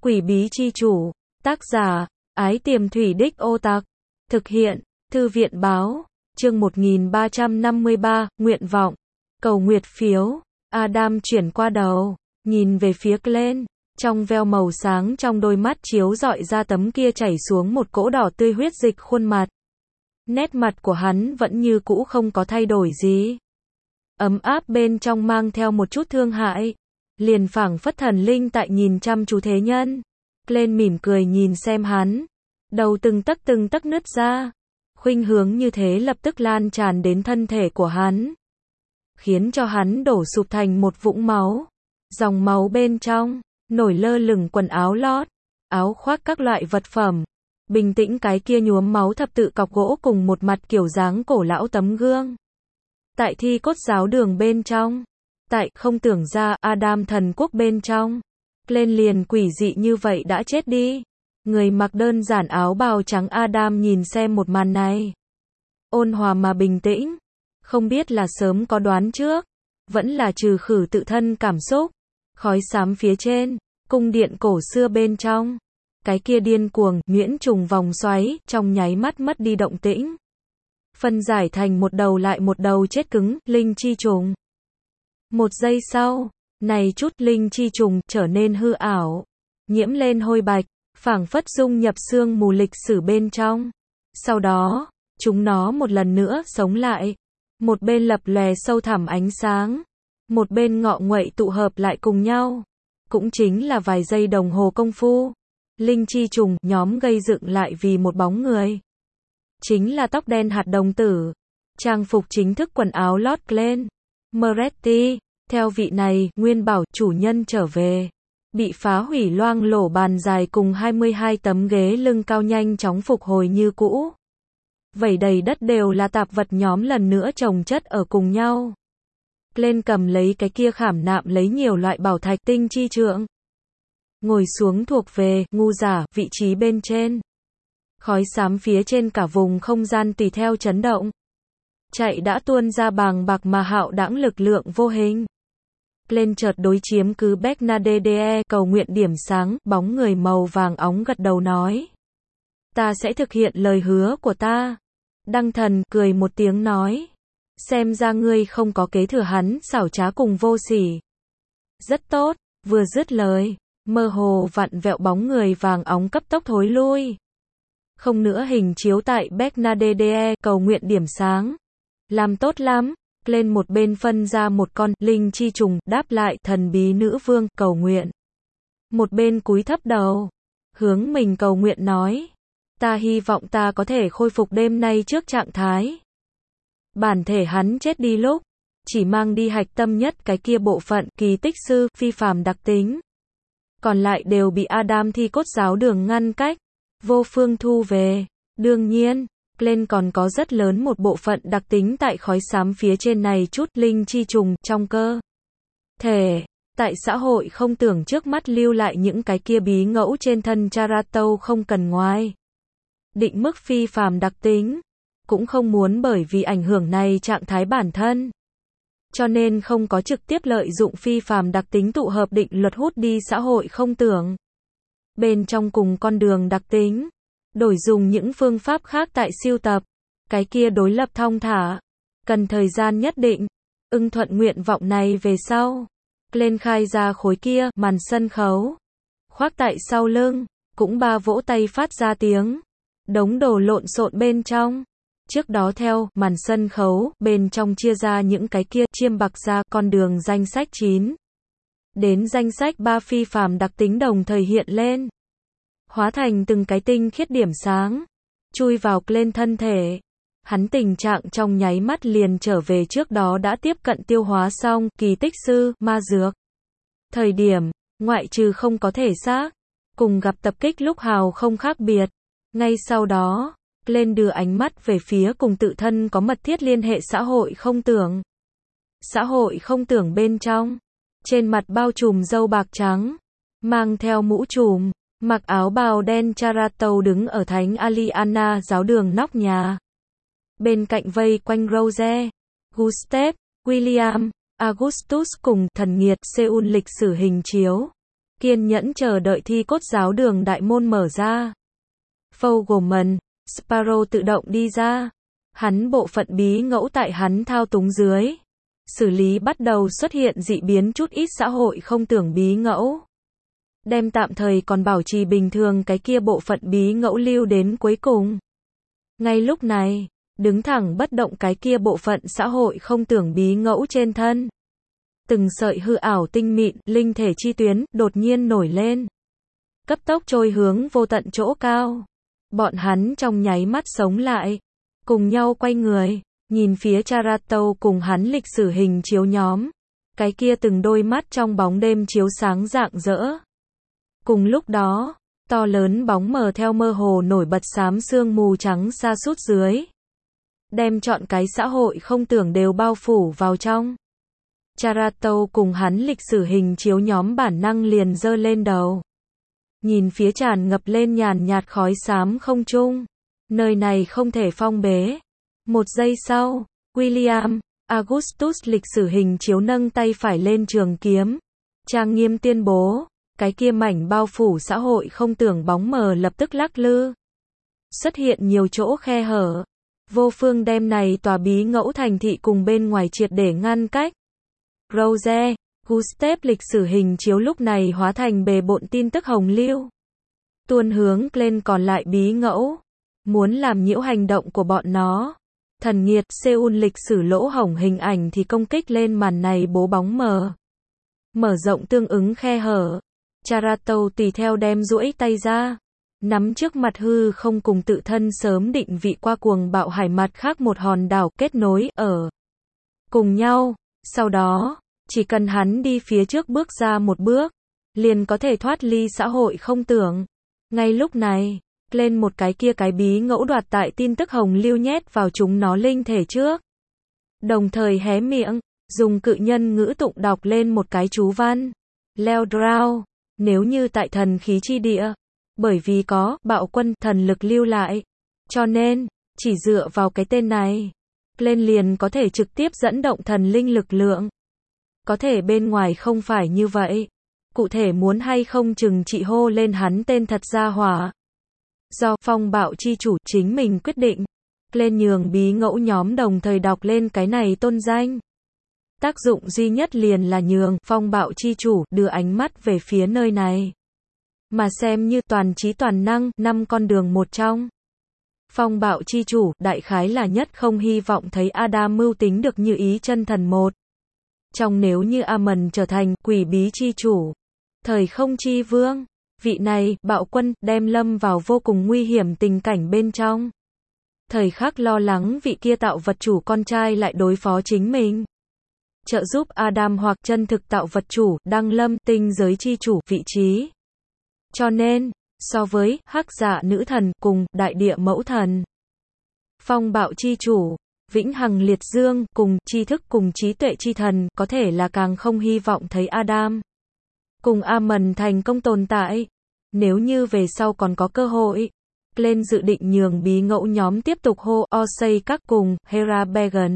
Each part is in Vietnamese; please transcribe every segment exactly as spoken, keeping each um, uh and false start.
Quỷ bí chi chủ. Tác giả, Ái Tiềm Thủy Đích Ô Tặc. Thực hiện, Thư viện báo. Chương một nghìn ba trăm năm mươi ba, nguyện vọng. Cầu nguyệt phiếu. Adam chuyển qua đầu, nhìn về phía Glenn. Trong veo màu sáng trong đôi mắt chiếu rọi ra tấm kia chảy xuống một cỗ đỏ tươi huyết dịch khuôn mặt. Nét mặt của hắn vẫn như cũ không có thay đổi gì. Ấm áp bên trong mang theo một chút thương hại. Liền phảng phất thần linh tại nhìn chăm chú thế nhân. Glenn mỉm cười nhìn xem hắn. Đầu từng tấc từng tấc nứt ra. Khuynh hướng như thế lập tức lan tràn đến thân thể của hắn. Khiến cho hắn đổ sụp thành một vũng máu. Dòng máu bên trong, nổi lơ lửng quần áo lót, áo khoác các loại vật phẩm. Bình tĩnh cái kia nhuốm máu thập tự cọc gỗ cùng một mặt kiểu dáng cổ lão tấm gương. Tại thi cốt giáo đường bên trong. Tại không tưởng ra Adam thần quốc bên trong. Lên liền quỷ dị như vậy đã chết đi. Người mặc đơn giản áo bào trắng Adam nhìn xem một màn này. Ôn hòa mà bình tĩnh. Không biết là sớm có đoán trước. Vẫn là trừ khử tự thân cảm xúc. Khói xám phía trên. Cung điện cổ xưa bên trong. Cái kia điên cuồng, nhuyễn trùng vòng xoáy, trong nháy mắt mất đi động tĩnh. Phân giải thành một đầu lại một đầu chết cứng, linh chi trùng. Một giây sau, này chút linh chi trùng trở nên hư ảo. Nhiễm lên hôi bạch, phảng phất dung nhập xương mù lịch sử bên trong. Sau đó, chúng nó một lần nữa sống lại. Một bên lập lòe sâu thẳm ánh sáng. Một bên ngọ nguậy tụ hợp lại cùng nhau. Cũng chính là vài giây đồng hồ công phu. Linh chi trùng nhóm gây dựng lại vì một bóng người. Chính là tóc đen hạt đồng tử. Trang phục chính thức quần áo lót Glenn Moretti. Theo vị này, nguyên bảo chủ nhân trở về. Bị phá hủy loang lổ bàn dài cùng hai mươi hai tấm ghế lưng cao nhanh chóng phục hồi như cũ. Vẩy đầy đất đều là tạp vật nhóm lần nữa chồng chất ở cùng nhau. Glenn cầm lấy cái kia khảm nạm lấy nhiều loại bảo thạch tinh chi trượng. Ngồi xuống thuộc về, ngu giả, vị trí bên trên. Khói xám phía trên cả vùng không gian tùy theo chấn động. Chạy đã tuôn ra bàng bạc mà hạo đãng lực lượng vô hình. Lên chợt đối chiếm cứ Bernadette cầu nguyện điểm sáng, bóng người màu vàng óng gật đầu nói. Ta sẽ thực hiện lời hứa của ta. Đăng thần cười một tiếng nói. Xem ra ngươi không có kế thừa hắn, xảo trá cùng vô sỉ. Rất tốt, vừa dứt lời. Mơ hồ vặn vẹo bóng người vàng óng cấp tốc thối lui. Không nữa hình chiếu tại Bernadette cầu nguyện điểm sáng. Làm tốt lắm. Lên một bên phân ra một con linh chi trùng đáp lại thần bí nữ vương cầu nguyện. Một bên cúi thấp đầu. Hướng mình cầu nguyện nói. Ta hy vọng ta có thể khôi phục đêm nay trước trạng thái. Bản thể hắn chết đi lúc. Chỉ mang đi hạch tâm nhất cái kia bộ phận kỳ tích sư phi phàm đặc tính. Còn lại đều bị Adam thi cốt giáo đường ngăn cách, vô phương thu về. Đương nhiên, Glenn còn có rất lớn một bộ phận đặc tính tại khói xám phía trên này chút linh chi trùng trong cơ thể. Tại xã hội không tưởng trước mắt lưu lại những cái kia bí ngẫu trên thân Charato không cần ngoài. Định mức phi phàm đặc tính, cũng không muốn bởi vì ảnh hưởng này trạng thái bản thân. Cho nên không có trực tiếp lợi dụng phi phàm đặc tính tụ hợp định luật hút đi xã hội không tưởng. Bên trong cùng con đường đặc tính, đổi dùng những phương pháp khác tại siêu tập, cái kia đối lập thong thả, cần thời gian nhất định. Ưng thuận nguyện vọng này về sau, lên khai ra khối kia màn sân khấu, khoác tại sau lưng, cũng ba vỗ tay phát ra tiếng, đống đồ lộn xộn bên trong. Trước đó theo màn sân khấu, bên trong chia ra những cái kia chiêm bạc ra con đường danh sách chín. Đến danh sách ba phi phàm đặc tính đồng thời hiện lên. Hóa thành từng cái tinh khiết điểm sáng. Chui vào lên thân thể. Hắn tình trạng trong nháy mắt liền trở về trước đó đã tiếp cận tiêu hóa xong kỳ tích sư, ma dược. Thời điểm, ngoại trừ không có thể xác. Cùng gặp tập kích lúc hào không khác biệt. Ngay sau đó. Lên đưa ánh mắt về phía cùng tự thân có mật thiết liên hệ xã hội không tưởng. Xã hội không tưởng bên trong. Trên mặt bao trùm râu bạc trắng. Mang theo mũ trùm. Mặc áo bào đen Charato đứng ở Thánh Aliana giáo đường nóc nhà. Bên cạnh vây quanh Rose, Gustav, William, Augustus cùng thần nghiệt Seoul lịch sử hình chiếu. kiên nhẫn chờ đợi thi cốt giáo đường đại môn mở ra. Fogelman, Sparrow tự động đi ra. Hắn bộ phận bí ngẫu tại hắn thao túng dưới. Xử lý bắt đầu xuất hiện dị biến chút ít xã hội không tưởng bí ngẫu. Đem tạm thời còn bảo trì bình thường cái kia bộ phận bí ngẫu lưu đến cuối cùng. Ngay lúc này, đứng thẳng bất động cái kia bộ phận xã hội không tưởng bí ngẫu trên thân. Từng sợi hư ảo tinh mịn, linh thể chi tuyến, đột nhiên nổi lên. Cấp tốc trôi hướng vô tận chỗ cao. Bọn hắn trong nháy mắt sống lại. Cùng nhau quay người, nhìn phía Charato cùng hắn lịch sử hình chiếu nhóm. Cái kia từng đôi mắt trong bóng đêm chiếu sáng rạng rỡ. Cùng lúc đó, to lớn bóng mờ theo mơ hồ nổi bật xám sương mù trắng sa sút dưới. Đem trọn cái xã hội không tưởng đều bao phủ vào trong. Charato cùng hắn lịch sử hình chiếu nhóm bản năng liền giơ lên đầu. Nhìn phía tràn ngập lên nhàn nhạt khói xám không trung. Nơi này không thể phong bế. Một giây sau, William Augustus lịch sử hình chiếu nâng tay phải lên trường kiếm. Trang nghiêm tuyên bố, cái kia mảnh bao phủ xã hội không tưởng bóng mờ lập tức lắc lư. Xuất hiện nhiều chỗ khe hở. Vô phương đem này tòa bí ngẫu thành thị cùng bên ngoài triệt để ngăn cách. Rose, Gustav lịch sử hình chiếu lúc này hóa thành bề bộn tin tức hồng lưu. Tuôn hướng lên còn lại bí ngẫu. Muốn làm nhiễu hành động của bọn nó. Thần nghiệt Seoul lịch sử lỗ hổng hình ảnh thì công kích lên màn này bố bóng mờ. Mở rộng tương ứng khe hở. Charato tùy theo đem duỗi tay ra. Nắm trước mặt hư không cùng tự thân sớm định vị qua cuồng bạo hải mặt khác một hòn đảo kết nối ở cùng nhau. Sau đó, chỉ cần hắn đi phía trước bước ra một bước, liền có thể thoát ly xã hội không tưởng. Ngay lúc này, lên một cái kia cái bí ngẫu đoạt tại tin tức hồng lưu nhét vào chúng nó linh thể trước. Đồng thời hé miệng, dùng cự nhân ngữ tụng đọc lên một cái chú văn. Leo Drow, nếu như tại thần khí chi địa, bởi vì có bạo quân thần lực lưu lại, cho nên, chỉ dựa vào cái tên này, lên liền có thể trực tiếp dẫn động thần linh lực lượng. Có thể bên ngoài không phải như vậy. Cụ thể muốn hay không chừng chị hô lên hắn tên thật ra hỏa. Do phong bạo chi chủ chính mình quyết định. Lên nhường bí ngẫu nhóm đồng thời đọc lên cái này tôn danh. Tác dụng duy nhất liền là nhường phong bạo chi chủ đưa ánh mắt về phía nơi này. Mà xem như toàn trí toàn năng, năm con đường một trong. Phong bạo chi chủ, đại khái là nhất không hy vọng thấy Adam mưu tính được như ý chân thần một. Trong nếu như Amon trở thành quỷ bí chi chủ, thời không chi vương, vị này, bạo quân, đem lâm vào vô cùng nguy hiểm tình cảnh bên trong. Thời khắc lo lắng vị kia tạo vật chủ con trai lại đối phó chính mình. Trợ giúp Adam hoặc chân thực tạo vật chủ, đăng lâm tinh giới chi chủ vị trí. Cho nên, so với hắc dạ nữ thần cùng đại địa mẫu thần, phong bạo chi chủ, vĩnh hằng liệt dương cùng tri thức cùng trí tuệ chi thần có thể là càng không hy vọng thấy Adam cùng Amon thành công tồn tại. Nếu như về sau còn có cơ hội, lên dự định nhường bí ngẫu nhóm tiếp tục hô Osei các cùng Hera Began.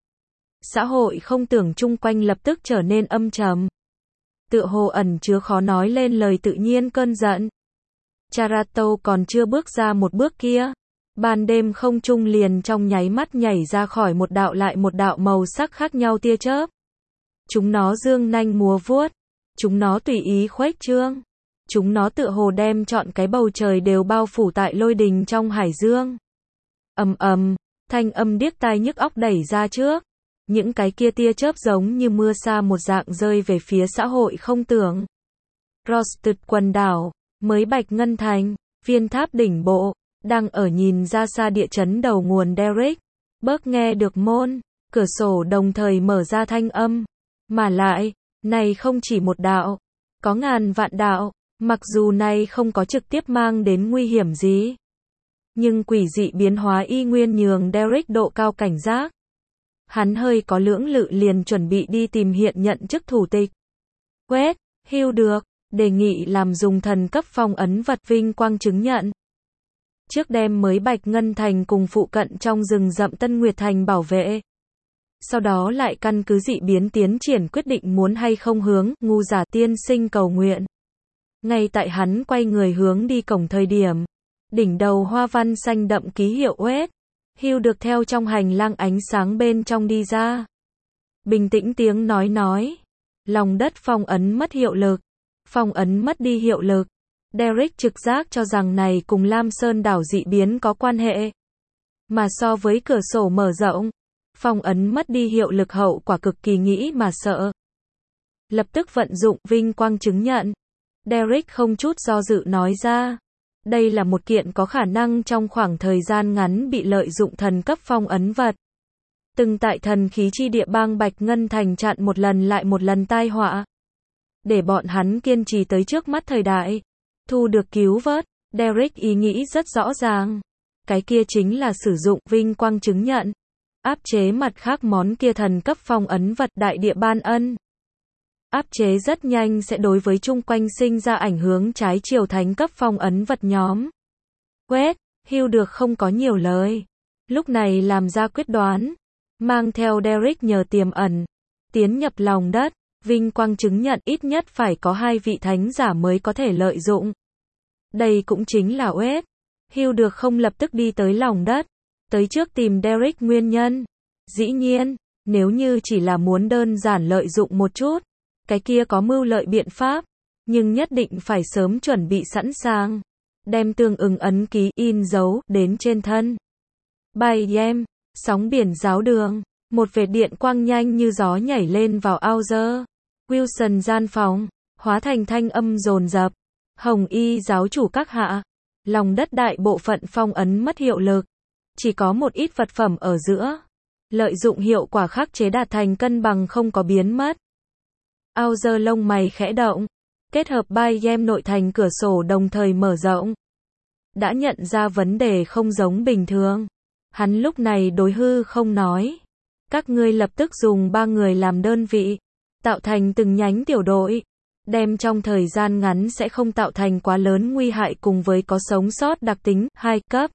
Xã hội không tưởng chung quanh lập tức trở nên âm trầm. Tựa hồ ẩn chứa khó nói lên lời tự nhiên cơn giận. Charato còn chưa bước ra một bước kia. Ban đêm không trung liền trong nháy mắt nhảy ra khỏi một đạo lại một đạo màu sắc khác nhau tia chớp. Chúng nó dương nanh múa vuốt. Chúng nó tùy ý khuếch trương. Chúng nó tựa hồ đem trọn cái bầu trời đều bao phủ tại lôi đình trong hải dương. Ầm ầm, thanh âm điếc tai nhức óc đẩy ra trước. Những cái kia tia chớp giống như mưa sa một dạng rơi về phía xã hội không tưởng. Rosted quần đảo, mới Bạch Ngân Thành, viên tháp đỉnh bộ, đang ở nhìn ra xa địa chấn đầu nguồn Derek. Bớt nghe được môn, cửa sổ đồng thời mở ra thanh âm. Mà lại, này không chỉ một đạo, có ngàn vạn đạo, mặc dù này không có trực tiếp mang đến nguy hiểm gì. Nhưng quỷ dị biến hóa y nguyên nhường Derek độ cao cảnh giác. Hắn hơi có lưỡng lự liền chuẩn bị đi tìm hiện nhận chức thủ tịch. Quét, hưu được, đề nghị làm dùng thần cấp phong ấn vật vinh quang chứng nhận. Trước đem mới Bạch Ngân Thành cùng phụ cận trong rừng rậm Tân Nguyệt Thành bảo vệ. Sau đó lại căn cứ dị biến tiến triển quyết định muốn hay không hướng ngu giả tiên sinh cầu nguyện. Ngay tại hắn quay người hướng đi cổng thời điểm, đỉnh đầu hoa văn xanh đậm ký hiệu West, Hill được theo trong hành lang ánh sáng bên trong đi ra. Bình tĩnh tiếng nói nói. Lòng đất phong ấn mất hiệu lực. Phong ấn mất đi hiệu lực. Derek trực giác cho rằng này cùng Lam Sơn đảo dị biến có quan hệ. Mà so với cửa sổ mở rộng, phong ấn mất đi hiệu lực hậu quả cực kỳ nghĩ mà sợ. Lập tức vận dụng vinh quang chứng nhận. Derek không chút do dự nói ra. Đây là một kiện có khả năng trong khoảng thời gian ngắn bị lợi dụng thần cấp phong ấn vật. Từng tại thần khí chi địa bang Bạch Ngân Thành chặn một lần lại một lần tai họa. Để bọn hắn kiên trì tới trước mắt thời đại. Thu được cứu vớt, Derek ý nghĩ rất rõ ràng. Cái kia chính là sử dụng vinh quang chứng nhận. Áp chế mặt khác món kia thần cấp phong ấn vật đại địa ban ân. Áp chế rất nhanh sẽ đối với chung quanh sinh ra ảnh hưởng trái chiều thánh cấp phong ấn vật nhóm. Quét, Hill được không có nhiều lời. Lúc này làm ra quyết đoán. Mang theo Derek nhờ tiềm ẩn. Tiến nhập lòng đất. Vinh quang chứng nhận ít nhất phải có hai vị thánh giả mới có thể lợi dụng. Đây cũng chính là West. Hill được không lập tức đi tới lòng đất. Tới trước tìm Derek nguyên nhân. Dĩ nhiên, nếu như chỉ là muốn đơn giản lợi dụng một chút. Cái kia có mưu lợi biện pháp. Nhưng nhất định phải sớm chuẩn bị sẵn sàng. Đem tương ứng ấn ký in dấu đến trên thân. Bay em, sóng biển giáo đường. Một vệt điện quang nhanh như gió nhảy lên vào Auger Wilson gian phòng, hóa thành thanh âm dồn dập. Hồng y giáo chủ các hạ. Lòng đất đại bộ phận phong ấn mất hiệu lực. Chỉ có một ít vật phẩm ở giữa. Lợi dụng hiệu quả khắc chế đạt thành cân bằng không có biến mất. Auger lông mày khẽ động. Kết hợp bay em nội thành cửa sổ đồng thời mở rộng. Đã nhận ra vấn đề không giống bình thường. Hắn lúc này đối hư không nói. Các ngươi lập tức dùng ba người làm đơn vị. Tạo thành từng nhánh tiểu đội. Đem trong thời gian ngắn sẽ không tạo thành quá lớn nguy hại cùng với có sống sót đặc tính hai cấp.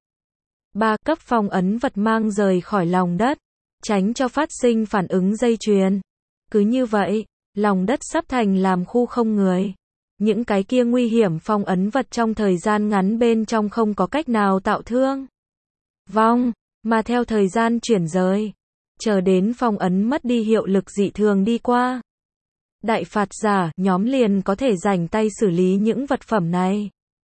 ba cấp phong ấn vật mang rời khỏi lòng đất. Tránh cho phát sinh phản ứng dây chuyền. Cứ như vậy, lòng đất sắp thành làm khu không người. Những cái kia nguy hiểm phong ấn vật trong thời gian ngắn bên trong không có cách nào tạo thương vong, mà theo thời gian chuyển rời. Chờ đến phong ấn mất đi hiệu lực dị thường đi qua. Đại phạt giả, nhóm liền có thể rảnh tay xử lý những vật phẩm này.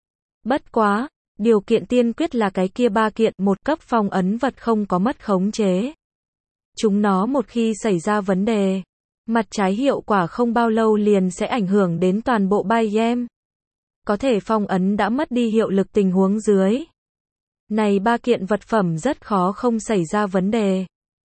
Bất quá, điều kiện tiên quyết là cái kia ba kiện một cấp phong ấn vật không có mất khống chế. Chúng nó một khi xảy ra vấn đề, mặt trái hiệu quả không bao lâu liền sẽ ảnh hưởng đến toàn bộ bay em. Có thể phong ấn đã mất đi hiệu lực tình huống dưới. Này ba kiện vật phẩm rất khó không xảy ra vấn đề.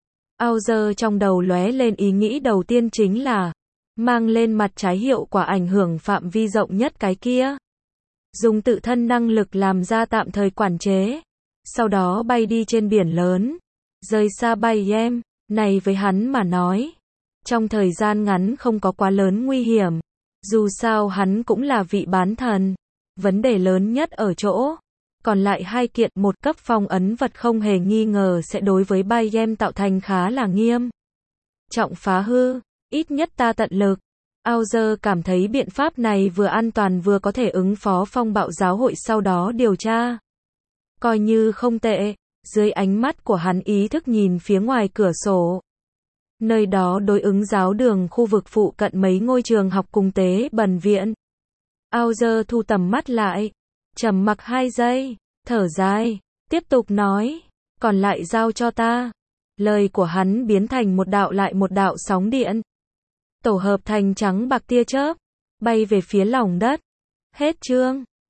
Auger trong đầu lóe lên ý nghĩ đầu tiên chính là mang lên mặt trái hiệu quả ảnh hưởng phạm vi rộng nhất cái kia. Dùng tự thân năng lực làm ra tạm thời quản chế. Sau đó bay đi trên biển lớn. Rời xa bay em. Này với hắn mà nói. Trong thời gian ngắn không có quá lớn nguy hiểm. Dù sao hắn cũng là vị bán thần. Vấn đề lớn nhất ở chỗ. Còn lại hai kiện một cấp phong ấn vật không hề nghi ngờ sẽ đối với bay em tạo thành khá là nghiêm trọng phá hư. Ít nhất ta tận lực. Auger cảm thấy biện pháp này vừa an toàn vừa có thể ứng phó phong bạo giáo hội sau đó điều tra. Coi như không tệ. Dưới ánh mắt của hắn ý thức nhìn phía ngoài cửa sổ. Nơi đó đối ứng giáo đường khu vực phụ cận mấy ngôi trường học cùng tế bần viện. Auger thu tầm mắt lại. Trầm mặc hai giây. Thở dài. Tiếp tục nói. Còn lại giao cho ta. Lời của hắn biến thành một đạo lại một đạo sóng điện. Tổ hợp thành trắng bạc tia chớp. Bay về phía lòng đất. Hết chương.